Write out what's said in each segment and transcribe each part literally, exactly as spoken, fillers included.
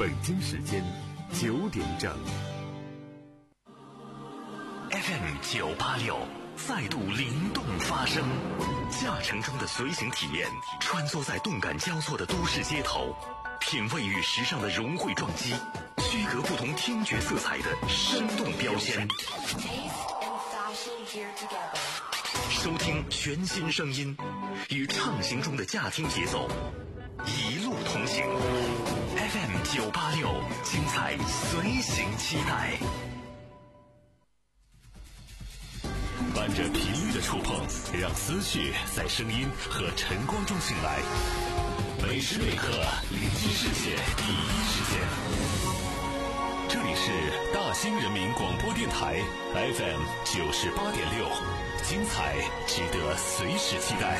北京时间九点整。 F M 九八六再度灵动发声，驾乘中的随行体验，穿梭在动感交错的都市街头，品味与时尚的融汇撞击，区隔不同听觉色彩的生动标签。收听全新声音，与畅行中的驾听节奏一路同行。F M 九八六，精彩随行期待。伴着频率的触碰，让思绪在声音和晨光中醒来。每时每刻，临近世界第一时间。这里是大兴人民广播电台 F M 九十八点六，精彩值得随时期待。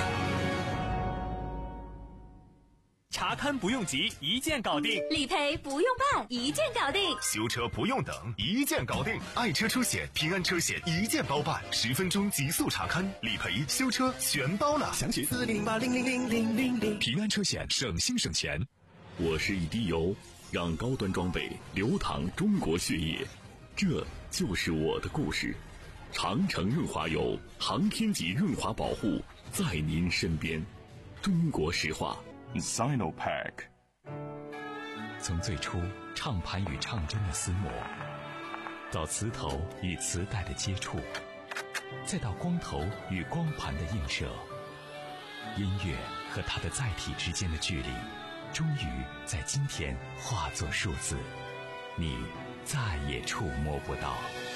查勘不用急，一键搞定； 理赔不用办，一键搞定； 修车不用等，一键搞定。爱车出险，平安车险一键包办，十分钟极速查勘、理赔、修车全包了。详询四零零八零零零零零零。 平安车险，省心省钱。我是一滴油，让高端装备流淌中国血液，这就是我的故事。长城润滑油，航天级润滑保护，在您身边。中国石化。 Sinopack。 从最初唱盘与唱针的厮磨，到磁头与磁带的接触，再到光头与光盘的映射，音乐和它的载体之间的距离终于在今天化作数字，你再也触摸不到。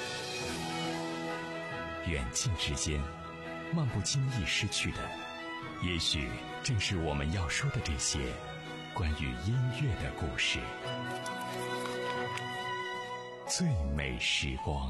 远近之间，漫不经意失去的，也许正是我们要说的这些关于音乐的故事。最美时光。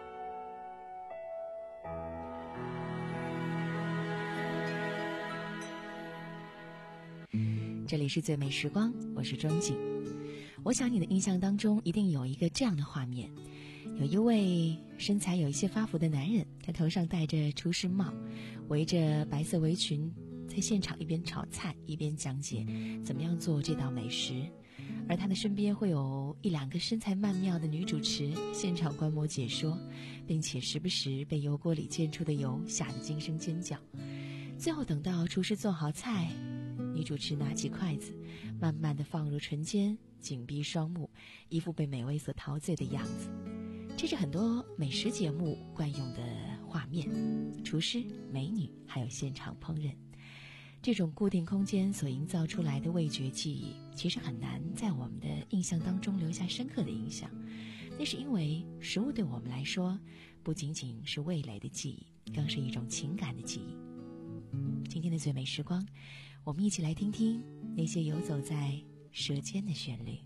这里是最美时光，我是庄景。我想你的印象当中一定有一个这样的画面，有一位身材有一些发福的男人，他头上戴着厨师帽，围着白色围裙，在现场一边炒菜一边讲解怎么样做这道美食，而他的身边会有一两个身材曼妙的女主持现场观摩解说，并且时不时被油锅里溅出的油吓得惊声尖叫。最后等到厨师做好菜，女主持拿起筷子慢慢地放入唇间，紧闭双目，一副被美味所陶醉的样子。这是很多美食节目惯用的画面，厨师、美女还有现场烹饪。这种固定空间所营造出来的味觉记忆，其实很难在我们的印象当中留下深刻的印象。那是因为食物对我们来说，不仅仅是味蕾的记忆，更是一种情感的记忆。今天的最美时光，我们一起来听听那些游走在舌尖的旋律。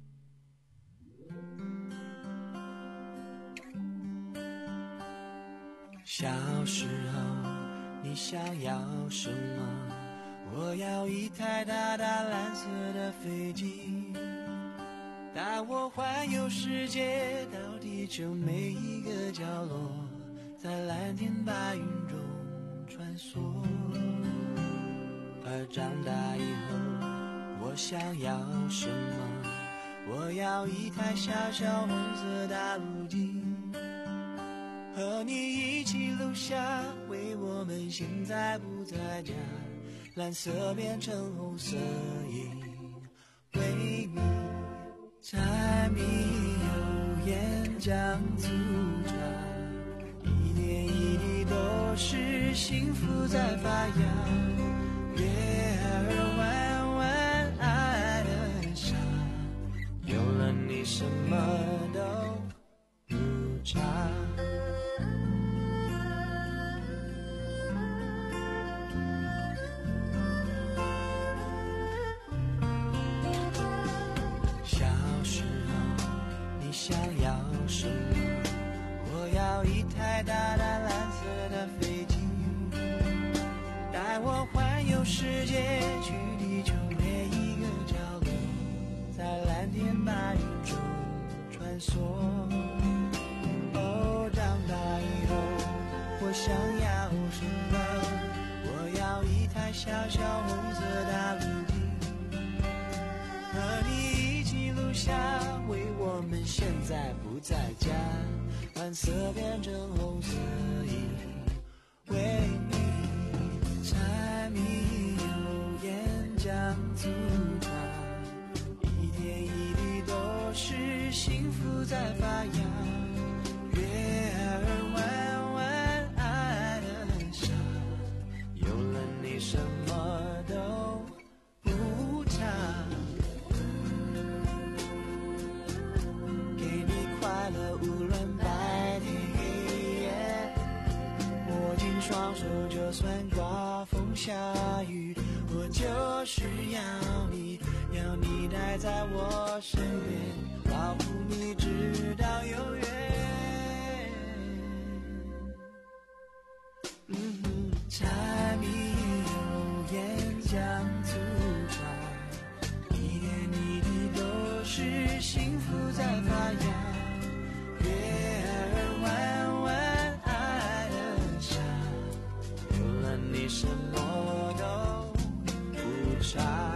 小时候你想要什么？我要一台大大蓝色的飞机，带我环游世界，到地球每一个角落，在蓝天白云中穿梭。而长大以后我想要什么？我要一台小小红色大陆机，和你一起录下为我们现在不在家，蓝色变成红色因为你柴米油盐酱醋茶，一点一滴都是幸福在发芽，月儿弯弯爱的傻，有了你什么都不差。想要什么？我要一台大大蓝色的飞机，带我环游世界，去地球每一个角落，在蓝天白云中穿梭。哦，长大以后我想要什么？我要一台小小红色大陆机，和你一起录下再加，蓝色变成红色，因为你。柴米油盐酱醋茶，一点一滴都是幸福在发芽。月儿弯弯爱的傻，有了你什么都不差。给你快乐无论白天黑夜，握紧双手就算刮风下雨，我就是要你，要你待在我身边，保护你直到永远。嗯哼，柴米油盐酱醋茶，一点一滴都是幸福在发芽。月儿弯弯爱的傻，有了你什么都不差。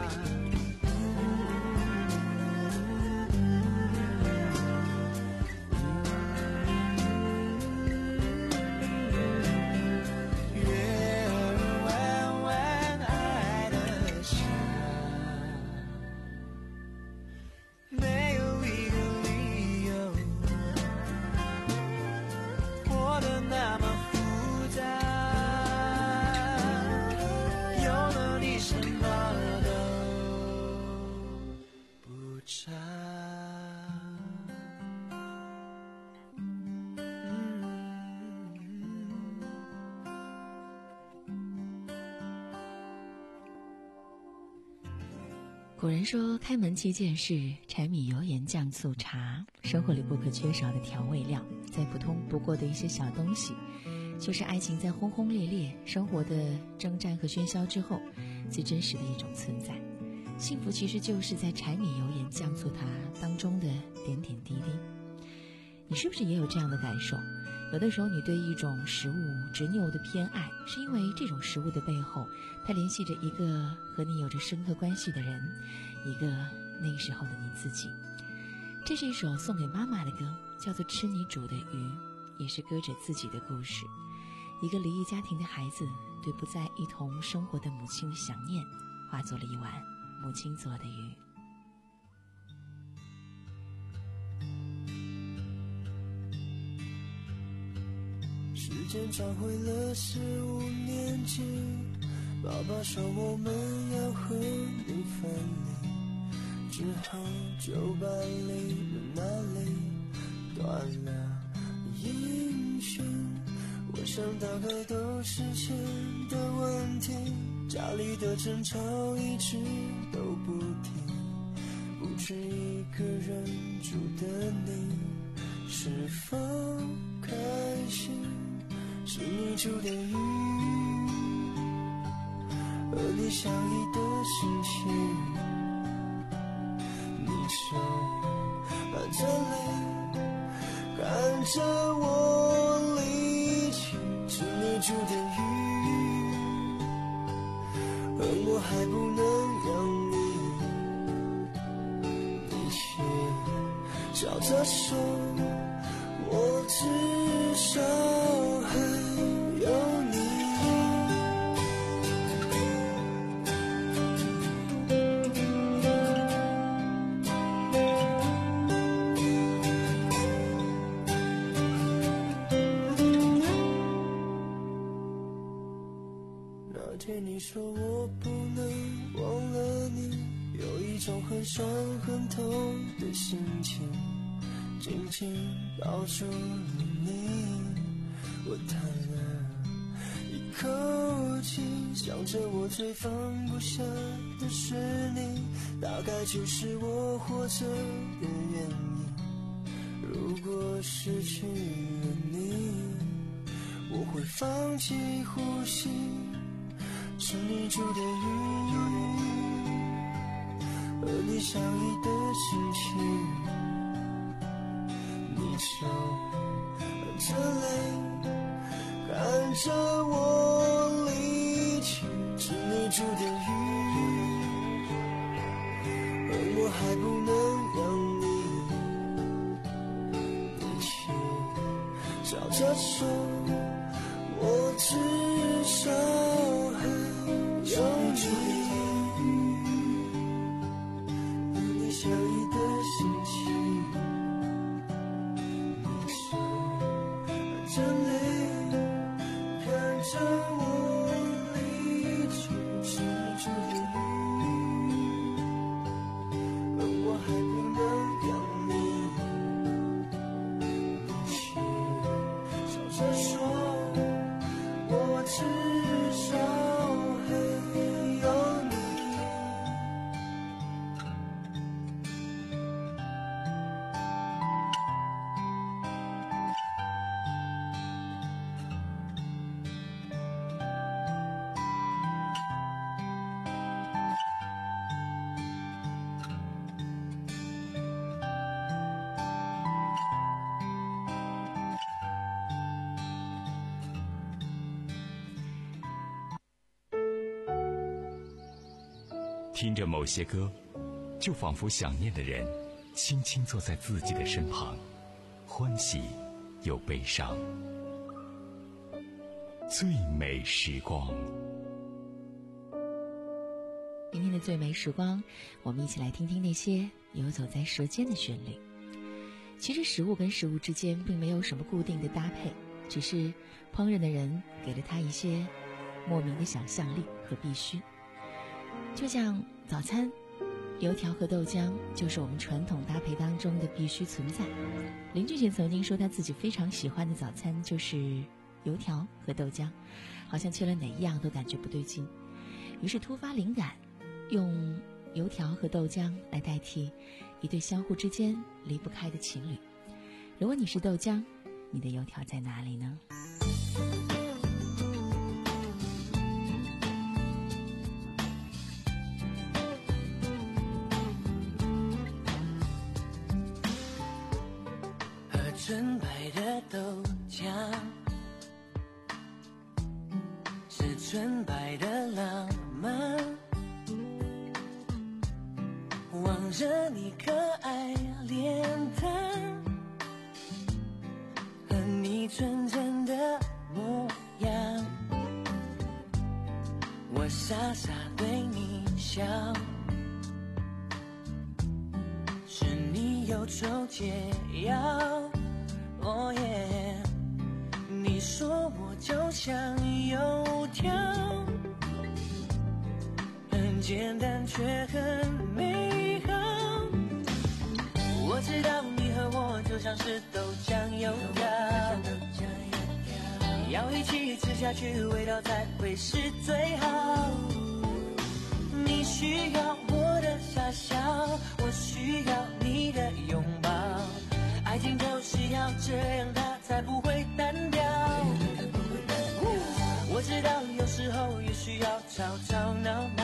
古人说开门七件事，柴米油盐酱醋茶，生活里不可缺少的调味料，再普通不过的一些小东西，就是爱情在轰轰烈烈生活的征战和喧嚣之后最真实的一种存在。幸福其实就是在柴米油盐酱醋茶当中的点点滴滴。你是不是也有这样的感受？有的时候你对一种食物执拗的偏爱，是因为这种食物的背后它联系着一个和你有着深刻关系的人，一个那个时候的你自己。这是一首送给妈妈的歌，叫做《吃你煮的鱼》，也是歌者自己的故事。一个离异家庭的孩子对不再一同生活的母亲的想念，化作了一碗母亲做的鱼。 时间转回了十五年前，爸爸说我们要和你分离，之后就把泪人那里断了音讯。我想大概都是钱的问题，家里的争吵一直都不停，不止一个人住的你是否开心？是你煮的鱼，和你相依的心情，你就含着泪看着我离去。是你煮的鱼，而我还不能养你，你却笑着说我至少还有你。那天你说我不能忘了你，有一种很伤很痛的心情，紧紧抱住了你，我叹了一口气，想着我最放不下的是你，大概就是我活着的原因。如果失去了你，我会放弃呼吸。是你煮的鱼，和你相依的心情，你就含着泪看着我离去。是你煮的鱼，而我还不能养你，你照着说，我至少还有你，和你相依的心情。你是含着泪看着我离去，止住回忆，而我还不能让你。你是笑着说，我至少还有你。 听着某些歌，就仿佛想念的人轻轻坐在自己的身旁，欢喜又悲伤。最美时光， 今天的最美时光，我们一起来听听那些游走在舌尖的旋律。其实食物跟食物之间并没有什么固定的搭配，只是烹饪的人给了它一些莫名的想象力和必须。就像早餐，油条和豆浆就是我们传统搭配当中的必须存在。林俊杰曾经说他自己非常喜欢的早餐就是油条和豆浆，好像缺了哪一样都感觉不对劲，于是突发灵感，用油条和豆浆来代替一对相互之间离不开的情侣。如果你是豆浆，你的油条在哪里呢？ 纯白的豆浆，是纯白的浪漫，望着你可爱脸蛋和你纯真的模样，我傻傻对你笑，是你忧愁解药。哦耶！你说我就像油条，很简单却很美好。我知道你和我就像是豆浆油条，要一起吃下去，味道才会是最好。你需要我的傻笑，我需要你的拥抱。爱情就是要这样，它才不会单调。我知道有时候也需要吵吵闹闹，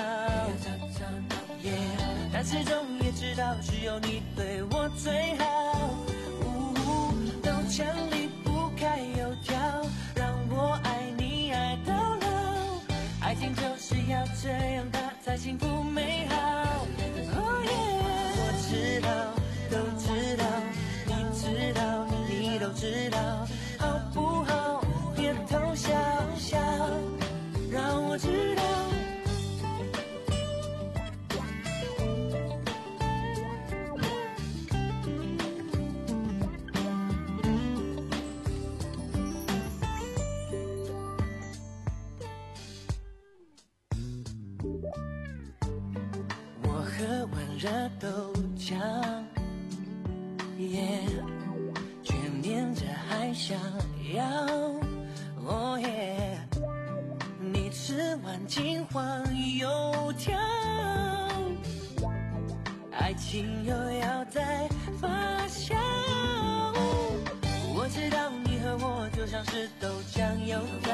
yeah, 但始终也知道只有你对我最好。豆浆离不开油条，让我爱你爱到老。爱情就是要这样，它才幸福美好。Oh yeah, 我知道，都知道。知道，你都知道，好不好？别偷笑笑，让我知道。我喝完热豆浆，耶、yeah。念着还想要，哦耶！你吃完金黄油条，爱情又要再发酵。我知道你和我就像是豆浆油条，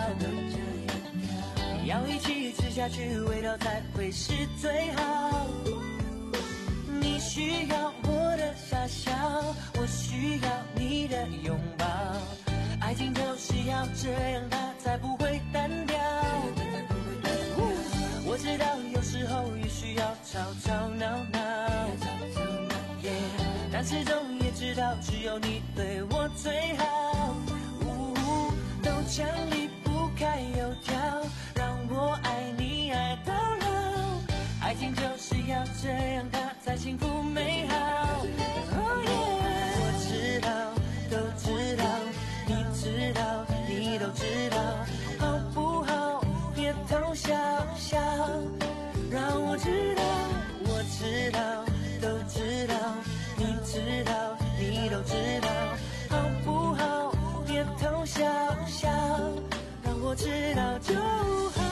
要一起吃下去，味道才会是最好。你需要我的傻笑，我需要你的拥抱。爱情就是要这样，它才不会单调。我知道有时候也需要吵吵闹闹， yeah, 但始终也知道只有你对我最好。 千里不开油条，让我爱你爱到老。爱情就是要这样，它才幸福美好。Oh yeah， 我知道，都知道，你知道，你都知道，好不好？别偷笑笑，让我知道，我知道，都知道，你知道，你都知道，好不好？别偷笑笑，让我知道就好。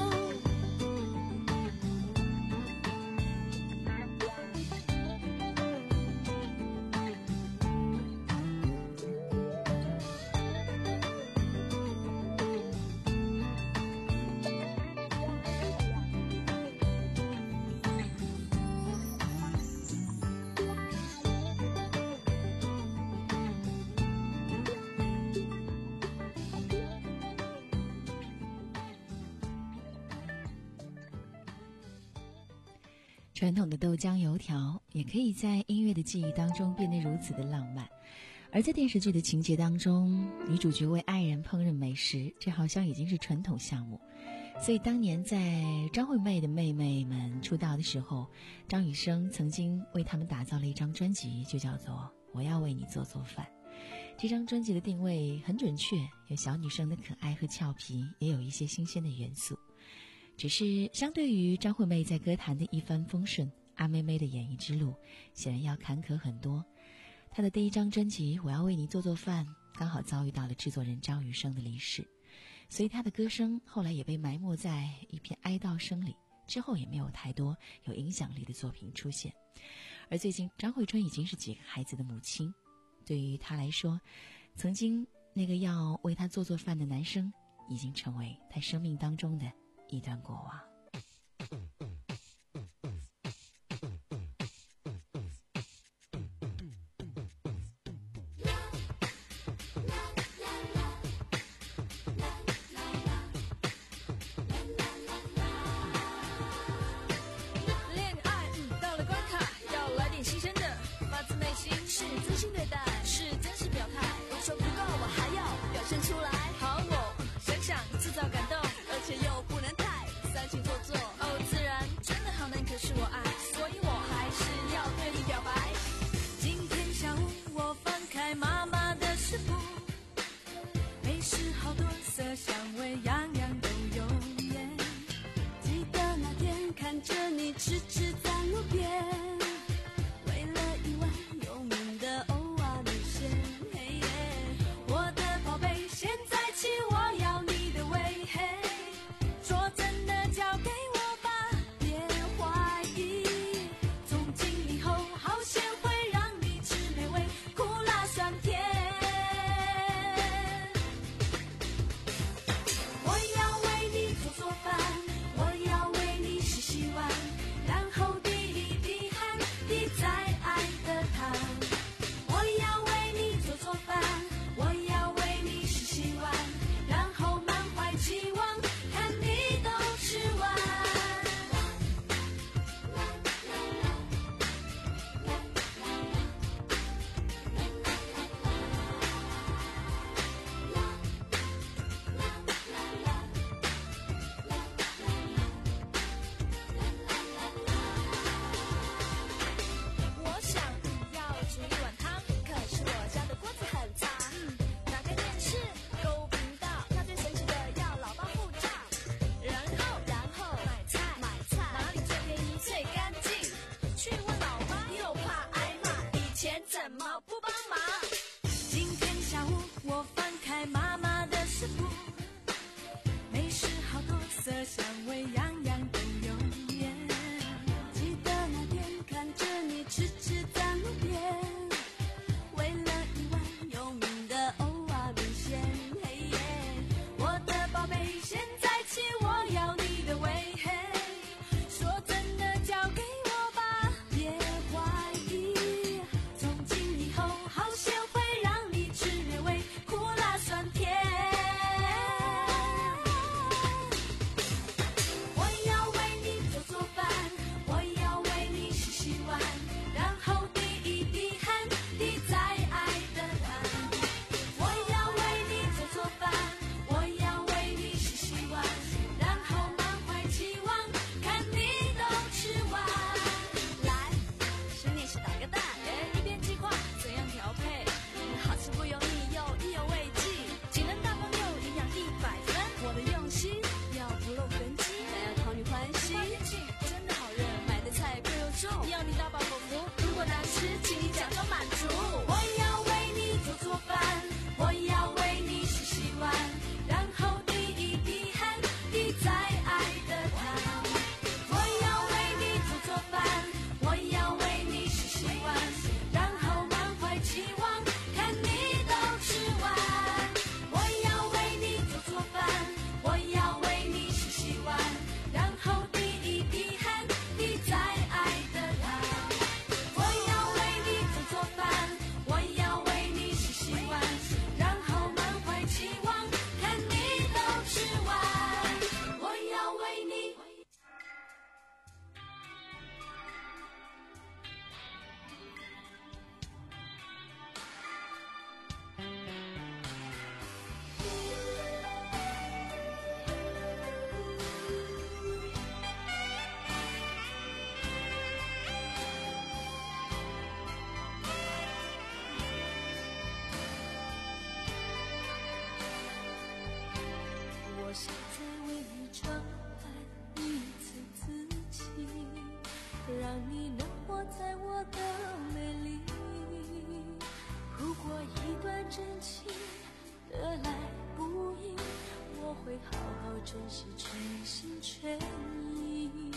传统的豆浆油条也可以在音乐的记忆当中变得如此的浪漫，而在电视剧的情节当中，女主角为爱人烹饪美食，这好像已经是传统项目。所以当年在张惠妹的妹妹们出道的时候，张雨生曾经为他们打造了一张专辑，就叫做《我要为你做做饭》。这张专辑的定位很准确，有小女生的可爱和俏皮，也有一些新鲜的元素。只是相对于张惠妹在歌坛的一帆风顺，阿妹妹的演艺之路显然要坎坷很多。她的第一张专辑《我要为你做做饭》刚好遭遇到了制作人张雨生的离世，所以她的歌声后来也被埋没在一片哀悼声里，之后也没有太多有影响力的作品出现。而最近张惠春已经是几个孩子的母亲，对于她来说，曾经那个要为她做做饭的男生已经成为她生命当中的一段过往。 恋爱到了关卡，要来点新鲜的，发自内心是真心对待，是真实表态。我说不够，我还要表现出来。好，我想想制造感动，而且又不能太煽情。 请你假装满足。我要为你做做饭，我要为你洗洗碗，然后递一滴汗滴在爱的汤。我要为你做做饭，我要为你洗洗碗，然后满怀期望看你都吃完。我要为你做做饭，我要为你洗洗碗，然后滴一滴汗滴在爱的汤。我要为你做做饭，我要为你洗洗碗，然后满怀期望看你都吃完。我要为你。我想再为你装扮一次自己，让你能活在我的美丽。如果一段真情得来不易，我会好好珍惜，全心全意。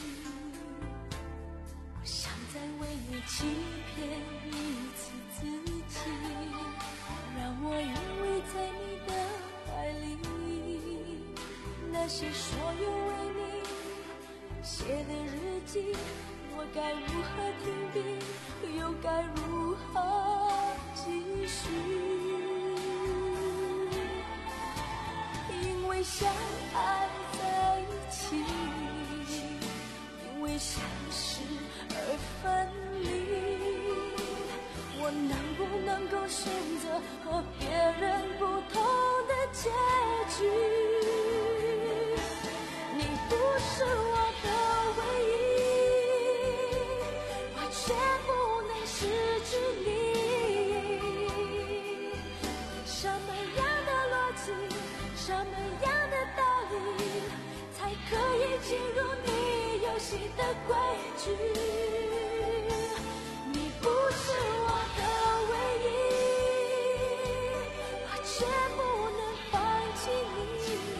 我想再为你欺骗一次自己，让我依偎在你的怀里。那些所有为你写的日记，我该如何停笔，又该如何继续？因为相爱在一起，因为相识而分离，我能不能够选择和别人不同的结局？不是我的唯一，我却不能失去你。什么样的逻辑，什么样的道理，才可以进入你游戏的规矩？你不是我的唯一，我却不能放弃你。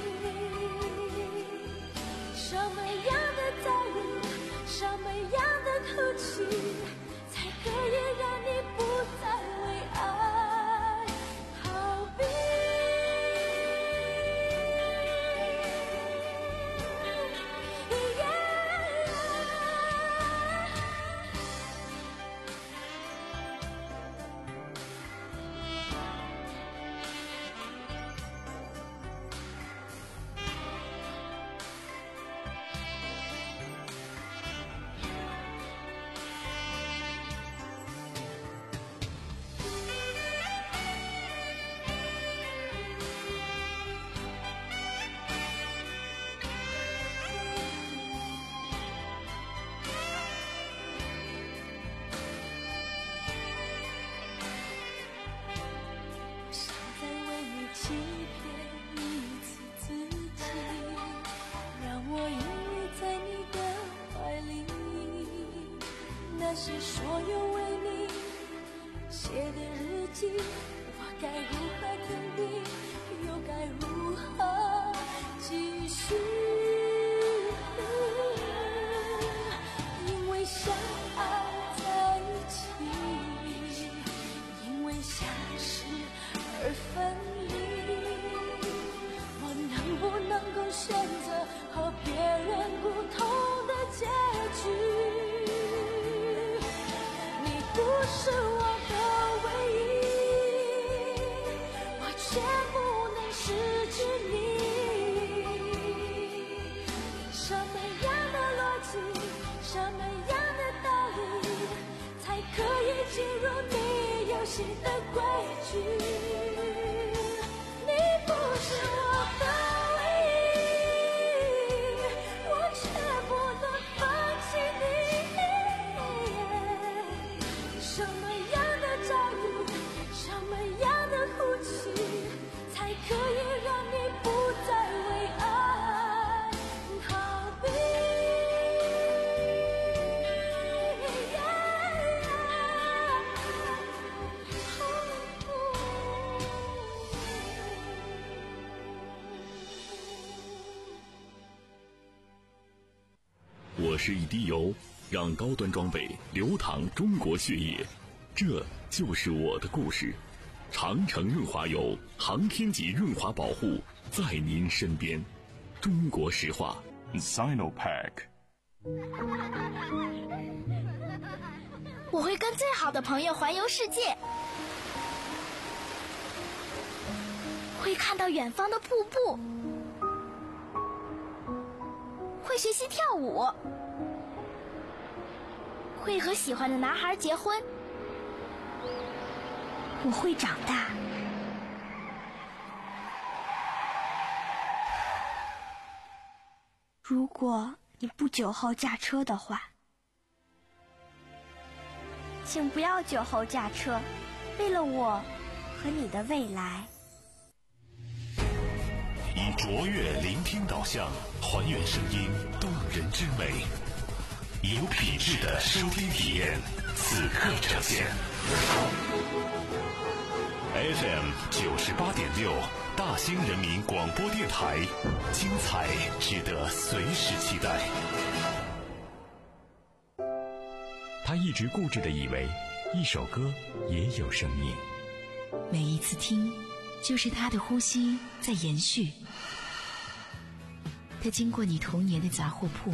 什么样的遭遇，什么样的哭泣，才可以让你不再为爱逃避？那些所有为你写的日记，我该如何停笔，又该如何继续？因为相爱在一起，因为相识而分离，我能不能够选择和别人不同的结局？不是我的唯一，我却不能失去你。什么样的逻辑，什么样的道理，才可以进入你游戏的规矩？你不是我的唯一，我却不能放弃你。什么样的遭遇，什么样的哭泣，才可以让你不再为爱逃避？ 可是一滴油，让高端装备流淌中国血液。这就是我的故事。长城润滑油，航天级润滑保护，在您身边。中国石化 Sinopec。 我会跟最好的朋友环游世界，会看到远方的瀑布，会学习跳舞，会和喜欢的男孩结婚。我会长大。如果你不酒后驾车的话，请不要酒后驾车，为了我和你的未来。 以卓越聆听导向，还原声音动人之美，有品质的收听体验，此刻呈现。F M 九十八点六，大兴人民广播电台，精彩值得随时期待。 他一直固执地以为，一首歌也有生命。 每一次听，就是他的呼吸在延续。他经过你童年的杂货铺，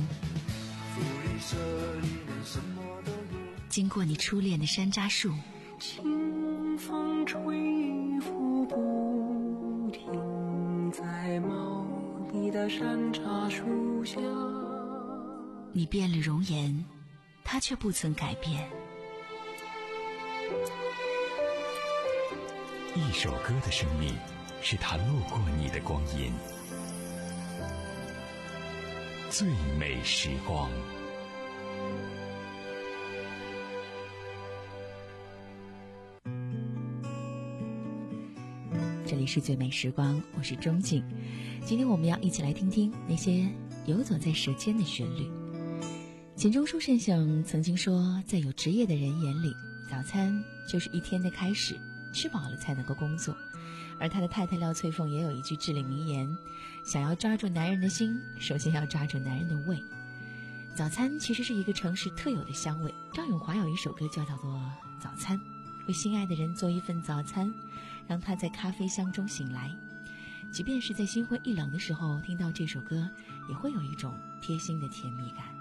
经过你初恋的山楂树， 清风吹拂不停，在茂密的山楂树下。 你变了容颜，他却不曾改变。 一首歌的生命，是他路过你的光阴。最美时光。 这里是最美时光，我是钟静。今天我们要一起来听听那些游走在舌尖的旋律。钱钟书先生曾经说，在有职业的人眼里，早餐就是一天的开始，吃饱了才能够工作。而他的太太廖翠凤也有一句至理名言，想要抓住男人的心，首先要抓住男人的胃。早餐其实是一个城市特有的香味。张永华有一首歌叫做《早餐》，为心爱的人做一份早餐，让他在咖啡香中醒来。即便是在心灰意冷的时候，听到这首歌也会有一种贴心的甜蜜感。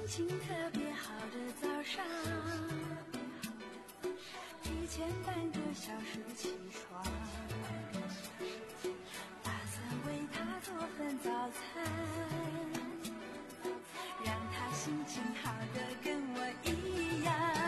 心情特别好的早上，提前半个小时起床，打算为他做份早餐，让他心情好的跟我一样。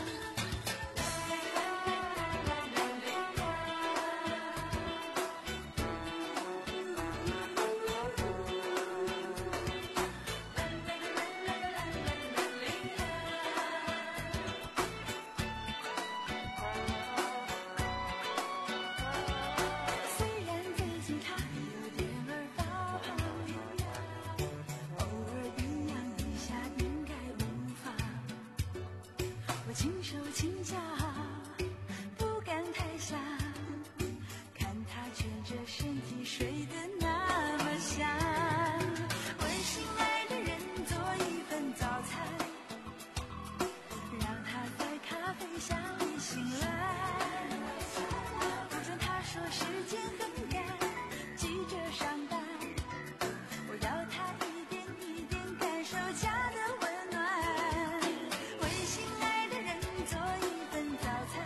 轻手轻脚，不敢太想，看他蜷着身体睡得那么香。为心爱的人做一份早餐，让他在咖啡香里醒来。不准他说时间很赶，急着上班。我要他一点一点感受家的温暖。为心爱做一份早餐，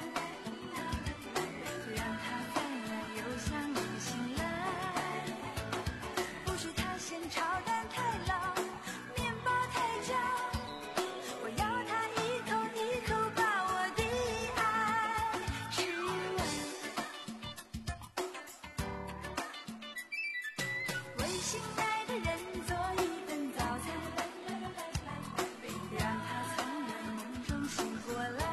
让他饭来又香又醒来。不是他嫌炒蛋太老，面包太焦，我要他一口一口把我的爱吃完。为心爱的人做一份早餐，让他从圆梦中醒过来。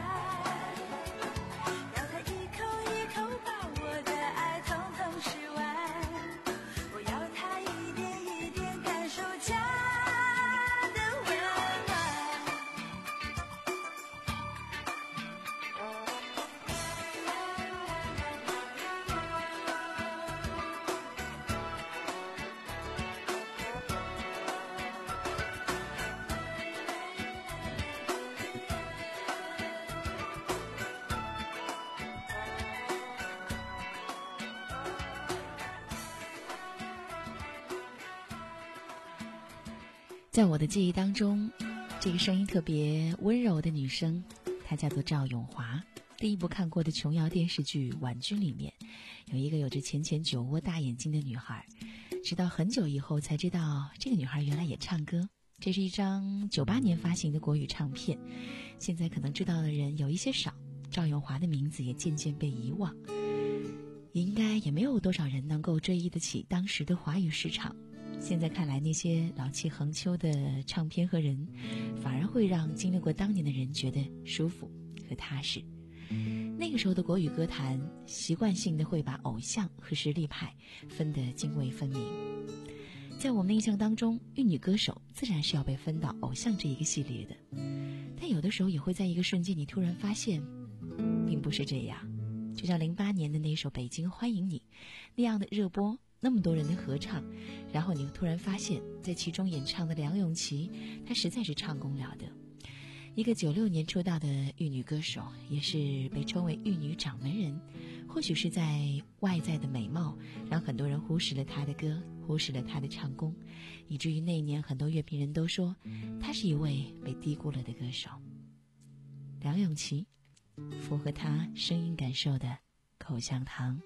在我的记忆当中，这个声音特别温柔的女生，她叫做赵咏华。第一部看过的琼瑶电视剧《婉君》里面，有一个有着浅浅酒窝大眼睛的女孩，直到很久以后才知道，这个女孩原来也唱歌。这是一张九八年发行的国语唱片，现在可能知道的人有一些少，赵咏华的名字也渐渐被遗忘，应该也没有多少人能够追忆得起当时的华语市场。现在看来，那些老气横秋的唱片和人，反而会让经历过当年的人觉得舒服和踏实。那个时候的国语歌坛，习惯性的会把偶像和实力派分得泾渭分明。在我们的印象当中，玉女歌手自然是要被分到偶像这一个系列的，但有的时候也会在一个瞬间，你突然发现，并不是这样。就像零八年的那首《北京欢迎你》那样的热播，那么多人的合唱，然后你突然发现，在其中演唱的梁咏琪，她实在是唱功了得。一个九六年出道的玉女歌手，也是被称为玉女掌门人。或许是在外在的美貌，让很多人忽视了她的歌，忽视了她的唱功，以至于那一年很多乐评人都说，她是一位被低估了的歌手。梁咏琪，符合她声音感受的口香糖。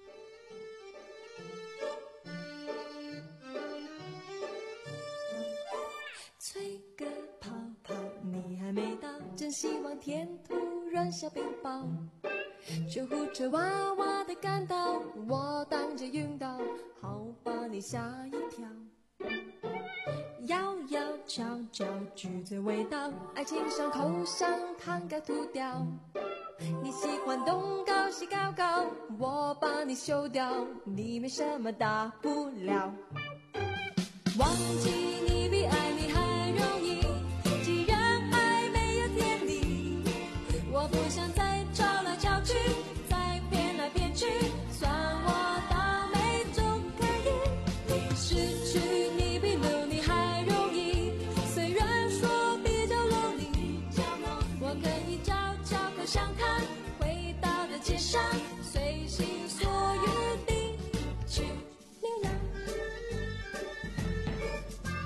吹个泡泡，你还没到，真希望天突然下冰雹。救护车哇哇地赶到，我当着晕倒，好把你吓一跳。摇摇悄悄，拒绝味道，爱情伤口香糖该涂掉。你喜欢东高西高高，我把你修掉，你没什么大不了。忘记你比爱你还容易，既然爱没有天理，我不想再吵来吵去，再骗来骗去，算我倒霉总可以。失去你比留你还容易，虽然说比较容易，我可以悄悄口香糖，回到了街上，随心所欲地去流浪。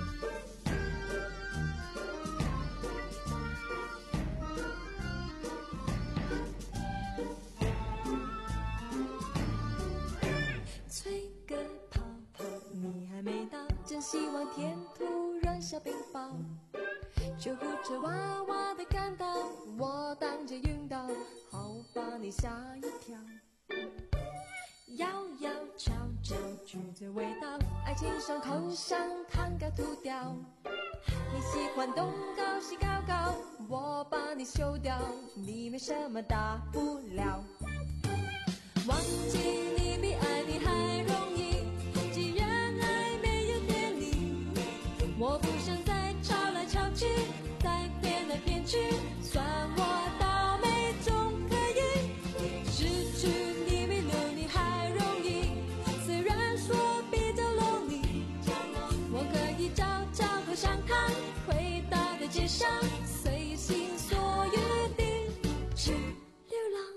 天突然下冰雹，救护车哇哇的赶到，我当街晕倒，好把你吓一跳。摇摇悄悄，橘子味道，爱情伤口上糖该涂掉。你喜欢东高西高高，我把你修掉，你没什么大不了。忘记你比爱你还容易，既然爱没有天理，我不想再吵来吵去，再骗来骗去，算我倒霉总可以。失去你比留你还容易，虽然说比较 lonely， 我可以找找口香糖，回到的街上，随心所欲地去流浪。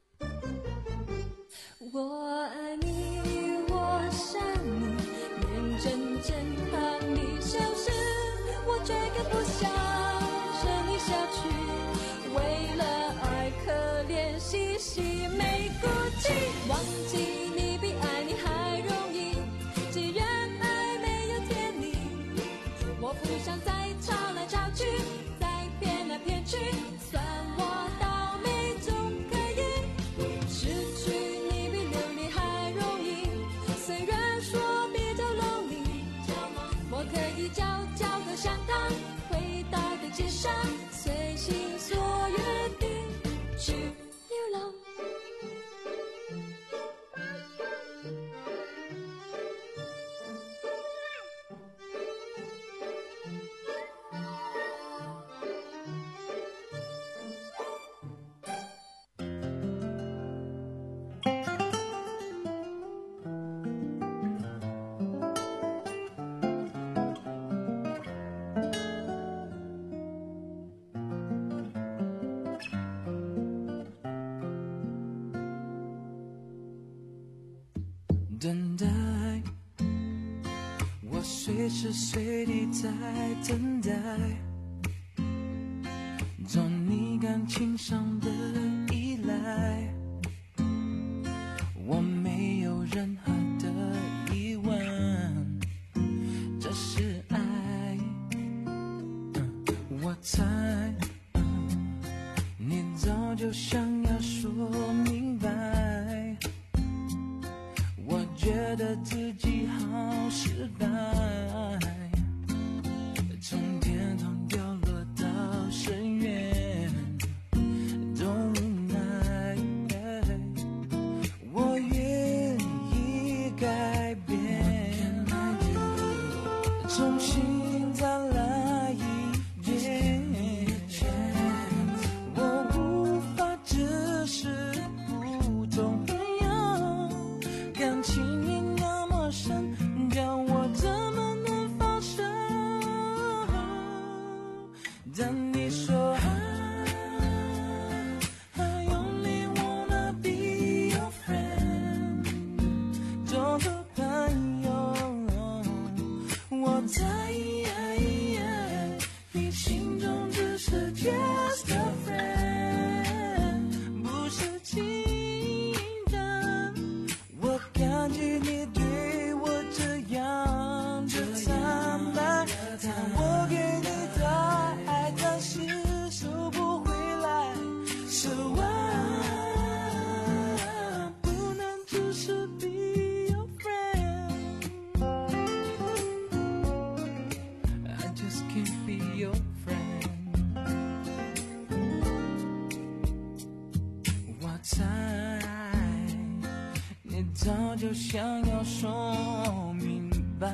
我爱你，我想你，眼睁睁看你消失，我绝对不想生你下去，为了爱可怜兮兮没骨气。忘记你比爱你还容易，既然爱没有天理，我不想再吵来吵去，再骗来骗去，算我倒霉总可以。失去你比留你还容易，虽然说比较 lonely， 我可以嚼嚼口香糖，回到的街上，随心所欲地去流浪。 等待，我随时随地在等待，做你感情上的依赖，我没有任何的疑问，这是爱。嗯、我猜、嗯、你早就想要说明白，我觉得自己好失败，从天堂掉落到深渊都无奈，我愿意改变，重新再来一遍，我无法只是普通朋友，感情你那么深，叫我怎么能放手？但你说 I only wanna be your friend， 做个朋友，我在你心中只是 just a friend， 不是情人。我感激你对我这样的坦白，但我给你的爱暂时收不回来，是我不能只是 be your friend， I just can't be your friend。 我猜你早就想要说明白，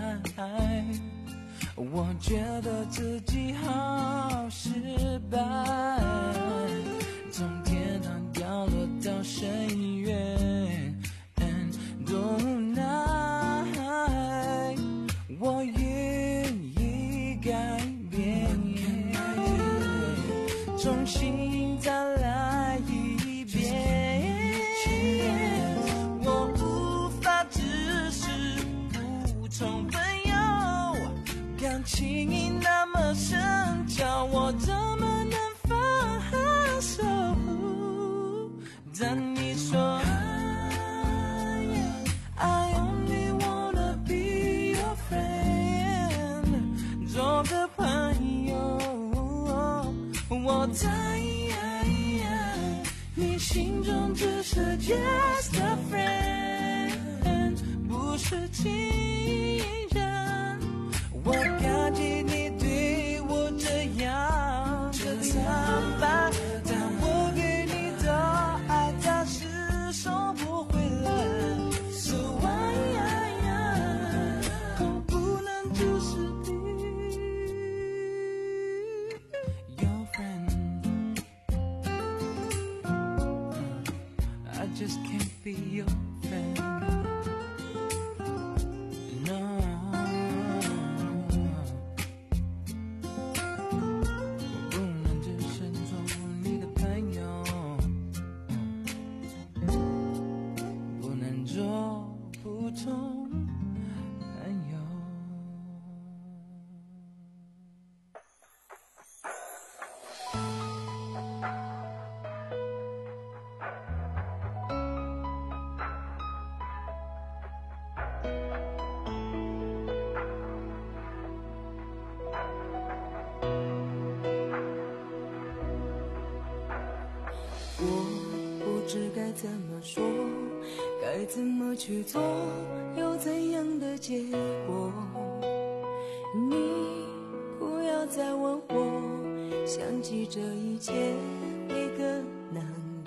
我觉得自己好失败，从天堂掉落到深渊都无奈，我愿意改变，重新再来一遍，我无法只是普通朋友，感情已那么深，叫我怎么能放手？但你说 I only wanna be your friend， 我猜你心中只是 just a friend， 不是情人。我感激你对我这样的坦白，但我给你的爱暂时收不回来。So why 我不能只是 be your friend，I just can't be your friend. No， 我不能只是做你的朋友，不能做普通朋友。我不知该怎么说，该怎么去做，有怎样的结果。你不要再问我，想起这一切会更难过。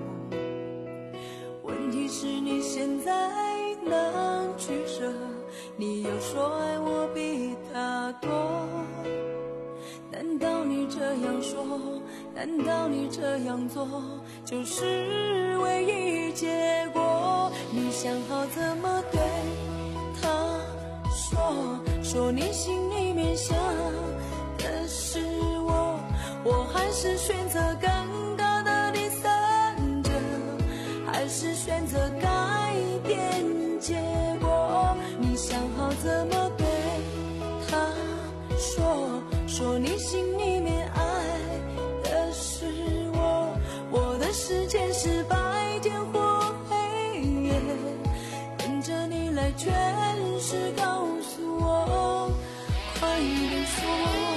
问题是你现在能取舍，你又说爱我比他多。难道你这样说，难道你这样做就是唯一结果？你想好怎么对他说，说你心里面想的是我，我还是选择尴尬的第三者，还是选择改变结果？你想好怎么对他说，说你心里面爱的是我，我的世界是白天或黑夜，跟着你来诠释，告诉我，快点说。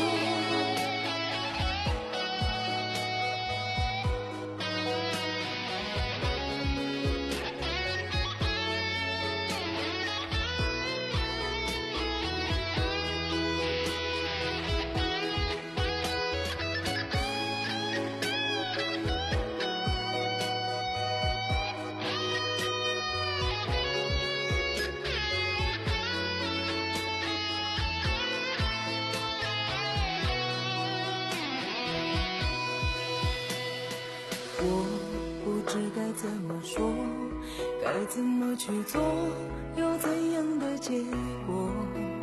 我不知该怎么说，该怎么去做，有怎样的结果。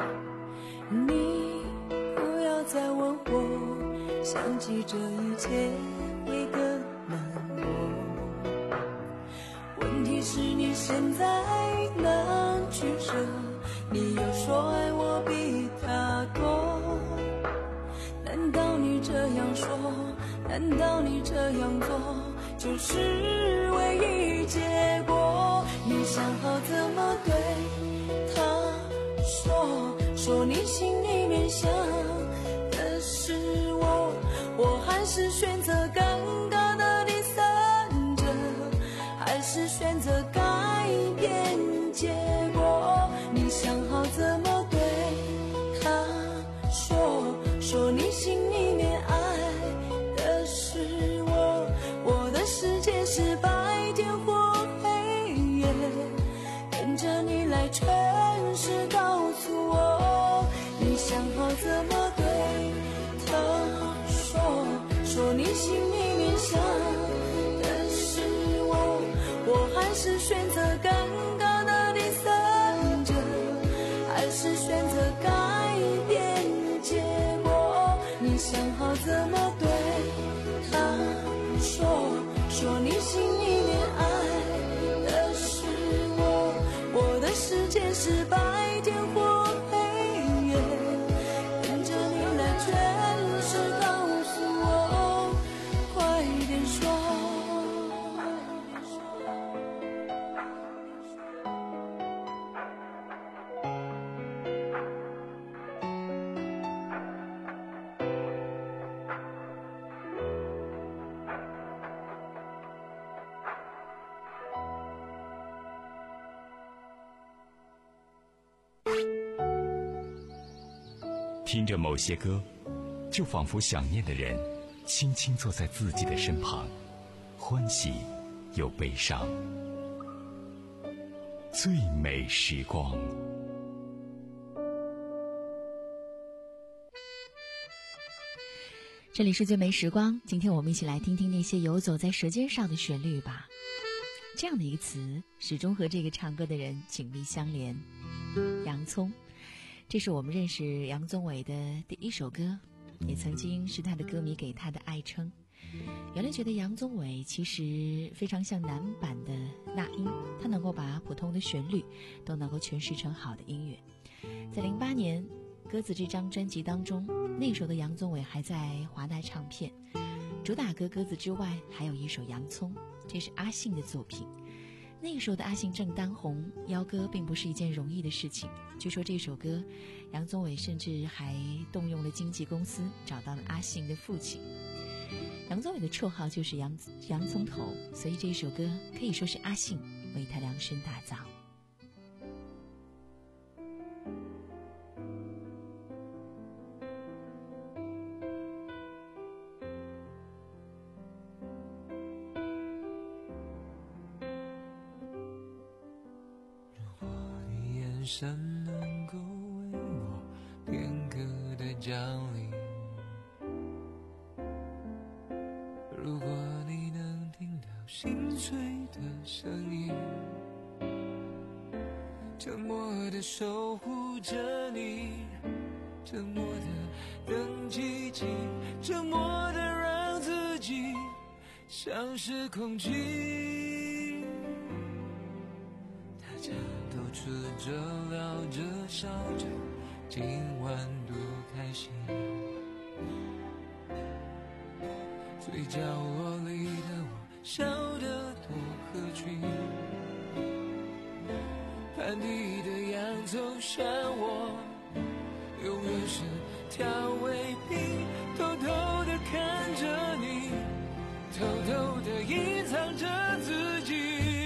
你不要再问我，想起这一切会更难过。问题是你现在能取舍，你又说爱我比他多。难道你这样说，难道你这样做就是唯一结果？你想好怎么对他说，说你心里面想的是我，我还是选择尴尬的第三者，还是选择改变结果？你想好怎么对他说，说你心里面爱的是我，我的世界是白天或黑夜，跟着你来诠释，告诉我，你想好怎么对他说，说你心里面想的是我，我还是选择尴尬的第三者，还是选择改变结果？你想好怎么对他说，说你心里面爱的是我，我的世界是白天或黑夜，跟着你来诠释，告诉我，快点说。 听着某些歌，就仿佛想念的人轻轻坐在自己的身旁，欢喜又悲伤。最美时光。 这里是最美时光，今天我们一起来听听那些游走在舌尖上的旋律吧。这样的一个词，始终和这个唱歌的人紧密相连。洋葱，这是我们认识杨宗纬的第一首歌，也曾经是他的歌迷给他的爱称。原来觉得杨宗纬其实非常像男版的那英，他能够把普通的旋律都能够诠释成好的音乐。在零八年鸽子这张专辑当中，那时候的杨宗纬还在华纳唱片，主打歌鸽子之外还有一首洋葱，这是阿信的作品。那个时候的阿信正当红，邀歌并不是一件容易的事情。据说这首歌杨宗纬甚至还动用了经纪公司，找到了阿信的父亲。杨宗纬的绰号就是洋洋葱头，所以这首歌可以说是阿信为他量身打造。 神能够为我片刻的降临，如果你能听到心碎的声音，沉默的守护着你，沉默的等奇迹，沉默的让自己像是空气。大家都吃着聊着笑着，今晚多开心，最角落里的我笑得多合群，盘底的洋葱像我永远是调味品，偷偷地看着你，偷偷地隐藏着自己。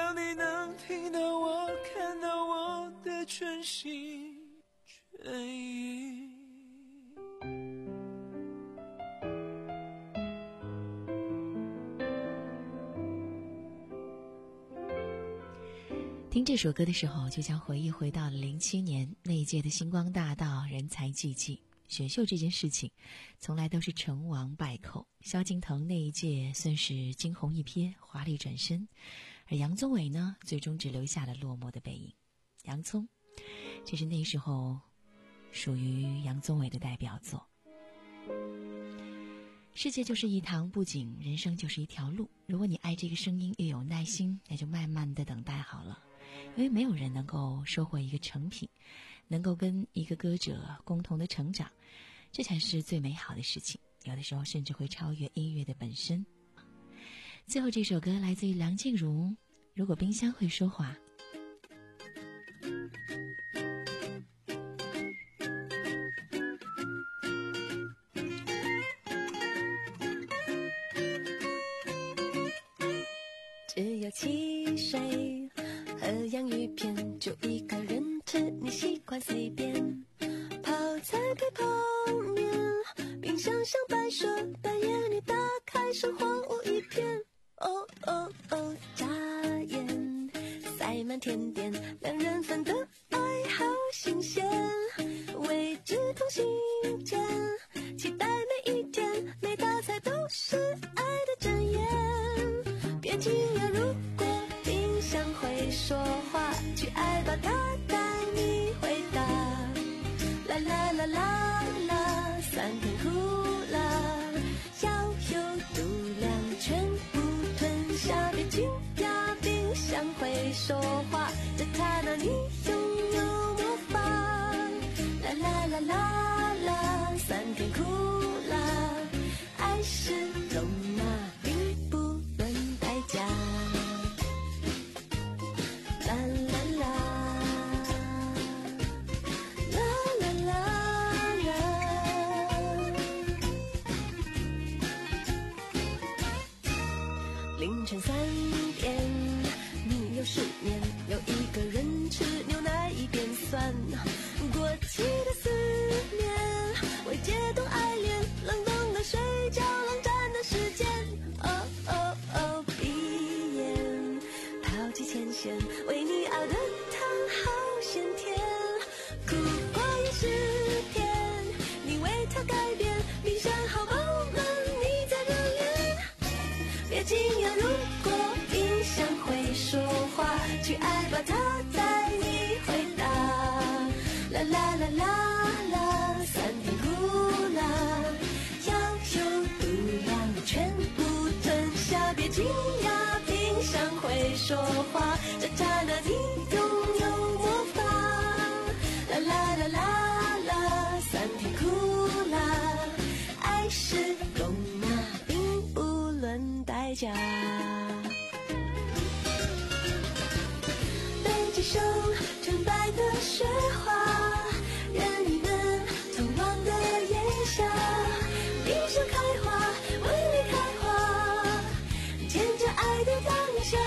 望你能听到我，看到我的全心全意。 听这首歌的时候，就将回忆回到了零七年那一届的星光大道，人才济济。选秀这件事情，从来都是成王败寇。萧敬腾那一届算是惊鸿一瞥，华丽转身，而杨宗纬呢，最终只留下了落寞的背影。洋葱，这是那时候属于杨宗纬的代表作。世界就是一堂布景，人生就是一条路。如果你爱这个声音，又有耐心，那就慢慢的等待好了。因为没有人能够收获一个成品，能够跟一个歌者共同的成长，这才是最美好的事情。有的时候甚至会超越音乐的本身。最后这首歌来自于梁静茹，如果冰箱会说话。 只有汽水和洋芋片，就一个人吃，你习惯随便。泡菜配泡面，冰箱像白蛇，半夜你打开生活无一片。哦哦哦，眨眼塞满甜点，两人份的爱好新鲜，未知同心间，期待每一天，每道菜都是爱的箴言。别惊讶，如果冰箱会说话，去爱吧，它带你回答。啦啦啦啦啦，酸甜苦辣，要有度量，全部吞下。别惊讶，冰箱会说话，在它那里拥有魔法。啦啦啦啦啦，酸甜苦辣，爱是肉麻，并不论代价。啦啦啦，啦啦啦啦。凌晨三点，你又失眠，有一个人吃牛奶一边酸，过期的思念，未解冻爱恋，冷冻的睡觉，冷战的时间。哦哦哦，闭眼抛弃前嫌，为你熬的汤好鲜甜，苦瓜也是甜，你为它改变，冰箱好饱满，你在热恋。别惊讶，如果冰箱会说话，去爱吧，它带你回答。啦啦啦啦啦，酸甜苦辣，要有度量，全部吞下。别惊讶，冰箱会说话，这刹那你拥有魔法。啦啦啦啦啦，酸甜苦辣，爱是肉麻，并不论代价。北极熊纯白的雪花，人鱼们从往的炎夏，冰箱开花，为你开花，见着爱的当下。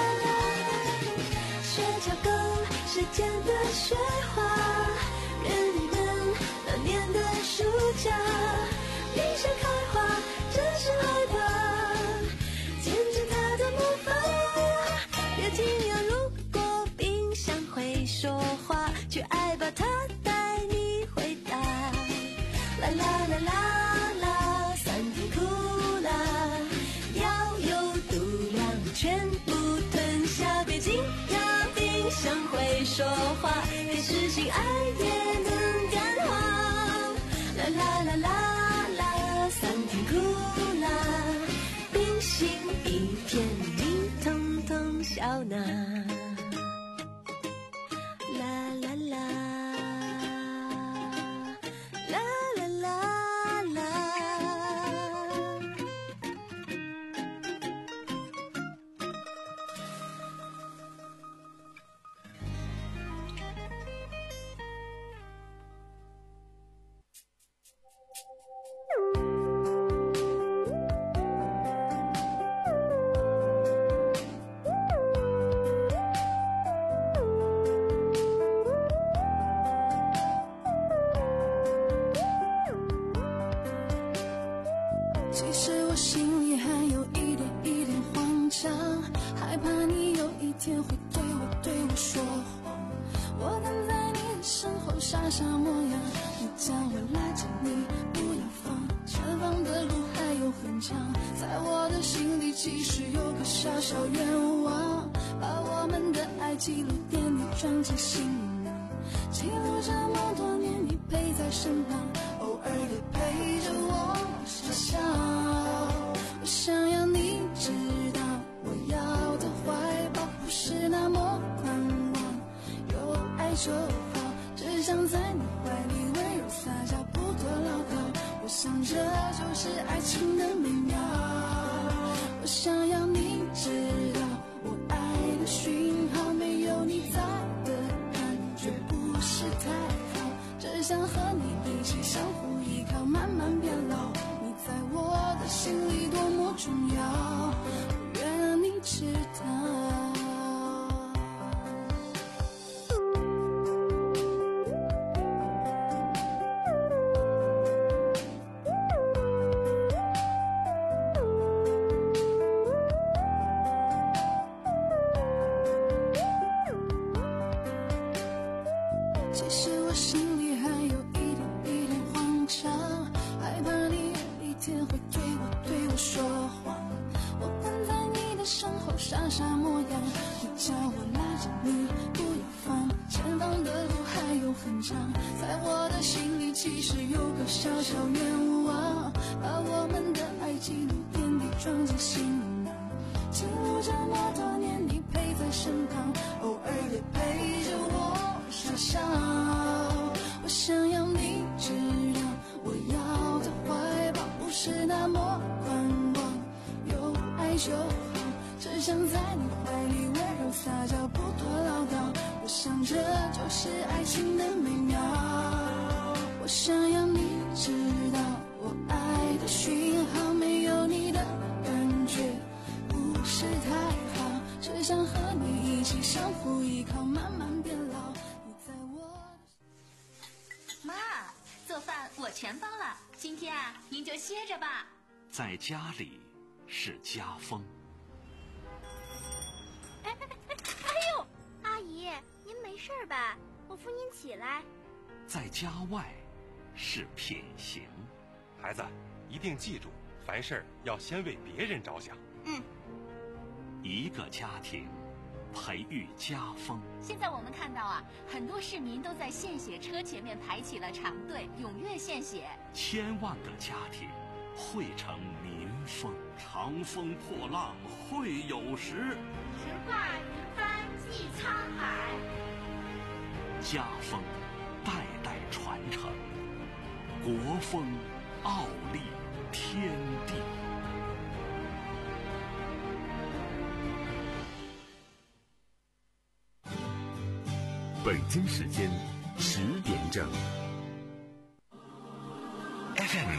雪橇狗时间的雪花，人鱼们那年的暑假，冰箱开花，真是害怕，见证它的魔法。别惊讶，如果冰箱会说话，去爱吧，它带你回答。啦啦啦啦啦，酸甜苦辣，要有度量，全部吞下。别惊讶，冰箱会说话，给实心爱也能感化。啦啦啦啦啦，酸甜苦辣，冰心一片，你统统笑纳。啦啦啦，啦啦啦啦。 我说谎，我跟在你的身后傻傻模样，你叫我拉着你不要放，前方的路还有很长，在我的心里其实有个小小愿望，把我们的爱记录点滴装进行囊，记录这么多年你陪在身旁，偶尔也陪着我傻笑。我想要你知道，我要的怀抱不是那么宽广，有爱就好，只想在你怀里温柔撒娇，不多唠叨。我想这就是爱情的美妙。我想要你知道，我爱的讯号没有你在的感觉不是太好，只想和你一起相互依靠，慢慢变老。你在我的心里多么重要，愿你知道。其实我心里还有一点一点慌张，害怕你有一天会对我对我说谎，我跟在你的身后傻傻模样，你叫我拉着你不要放，前方的路还有很长，在我的心里其实有个小小愿望，把我们的爱记录点滴装进行囊，记录这么多年你陪在身旁，偶尔也陪着我傻笑。我想要你知道，我要的怀抱不是那么宽广，有爱就好，只想在你怀里温柔撒娇，不多唠叨。我想这就是爱情的美妙。我想要你知道，我爱的讯号没有你的感觉不是太好，只想和你一起相互依靠，慢慢变老。你在我的妈，做饭我全包了，今天啊，您就歇着吧。 在家里是家风。 哎哎哎哎呦，阿姨，您没事吧？我扶您起来。 在家外是品行。 孩子，一定记住，凡事要先为别人着想。 嗯。 一个家庭培育家风。 现在我们看到啊，很多市民都在献血车前面排起了长队，踊跃献血。 千万个家庭汇成民风，长风破浪会有时， 直挂云帆济沧海。 家风代代传承，国风傲立天地。 北京时间十点整。F M